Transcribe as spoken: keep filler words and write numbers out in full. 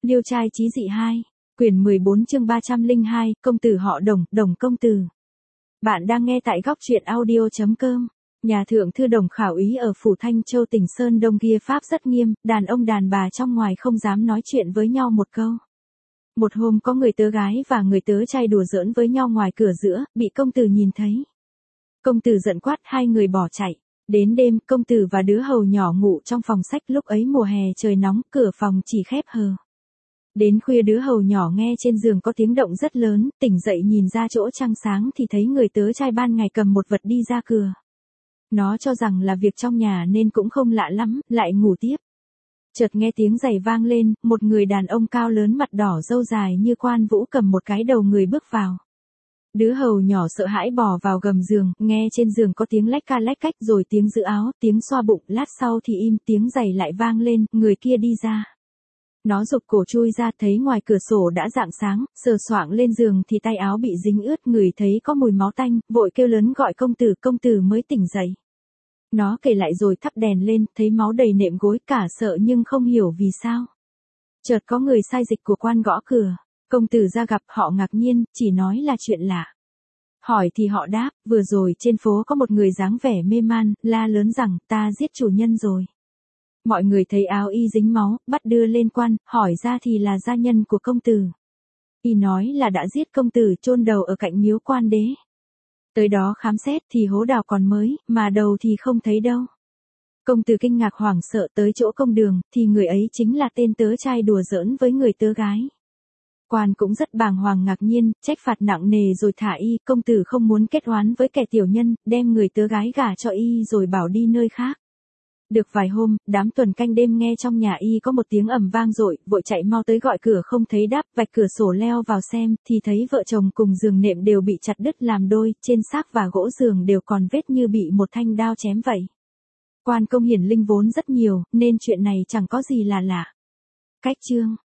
Liêu trai chí dị hai, quyển mười bốn chương ba trăm lẻ hai, công tử họ Đồng, Đồng công tử. Bạn đang nghe tại góc truyện audio.com. Nhà thượng thư Đồng khảo úy ở Phủ Thanh Châu tỉnh Sơn Đông kia pháp rất nghiêm, đàn ông đàn bà trong ngoài không dám nói chuyện với nhau một câu. Một hôm có người tớ gái và người tớ trai đùa giỡn với nhau ngoài cửa giữa, bị công tử nhìn thấy. Công tử giận quát, hai người bỏ chạy. Đến đêm, công tử và đứa hầu nhỏ ngủ trong phòng sách, lúc ấy mùa hè trời nóng, cửa phòng chỉ khép hờ. Đến khuya đứa hầu nhỏ nghe trên giường có tiếng động rất lớn, tỉnh dậy nhìn ra chỗ trăng sáng thì thấy người tớ trai ban ngày cầm một vật đi ra cửa. Nó cho rằng là việc trong nhà nên cũng không lạ lắm, lại ngủ tiếp. Chợt nghe tiếng giày vang lên, một người đàn ông cao lớn mặt đỏ râu dài như quan vũ cầm một cái đầu người bước vào. Đứa hầu nhỏ sợ hãi bò vào gầm giường, nghe trên giường có tiếng lách ca lách cách rồi tiếng giữ áo, tiếng xoa bụng, lát sau thì im, tiếng giày lại vang lên, người kia đi ra. Nó giục cổ chui ra, thấy ngoài cửa sổ đã rạng sáng, sờ soạng lên giường thì tay áo bị dính ướt, người thấy có mùi máu tanh, vội kêu lớn gọi công tử, công tử mới tỉnh dậy. Nó kể lại rồi thắp đèn lên, thấy máu đầy nệm gối, cả sợ nhưng không hiểu vì sao. Chợt có người sai dịch của quan gõ cửa, công tử ra gặp, họ ngạc nhiên, chỉ nói là chuyện lạ. Hỏi thì họ đáp, vừa rồi trên phố có một người dáng vẻ mê man, la lớn rằng, ta giết chủ nhân rồi. Mọi người thấy áo y dính máu, bắt đưa lên quan, hỏi ra thì là gia nhân của công tử. Y nói là đã giết công tử, chôn đầu ở cạnh miếu quan đế. Tới đó khám xét thì hố đào còn mới, mà đầu thì không thấy đâu. Công tử kinh ngạc hoảng sợ, tới chỗ công đường, thì người ấy chính là tên tớ trai đùa giỡn với người tớ gái. Quan cũng rất bàng hoàng ngạc nhiên, trách phạt nặng nề rồi thả y, công tử không muốn kết oán với kẻ tiểu nhân, đem người tớ gái gả cho y rồi bảo đi nơi khác. Được vài hôm, đám tuần canh đêm nghe trong nhà y có một tiếng ầm vang dội, vội chạy mau tới gọi cửa không thấy đáp, vạch cửa sổ leo vào xem, thì thấy vợ chồng cùng giường nệm đều bị chặt đứt làm đôi, trên xác và gỗ giường đều còn vết như bị một thanh đao chém vậy. Quan công hiển linh vốn rất nhiều, nên chuyện này chẳng có gì là lạ. Cách chương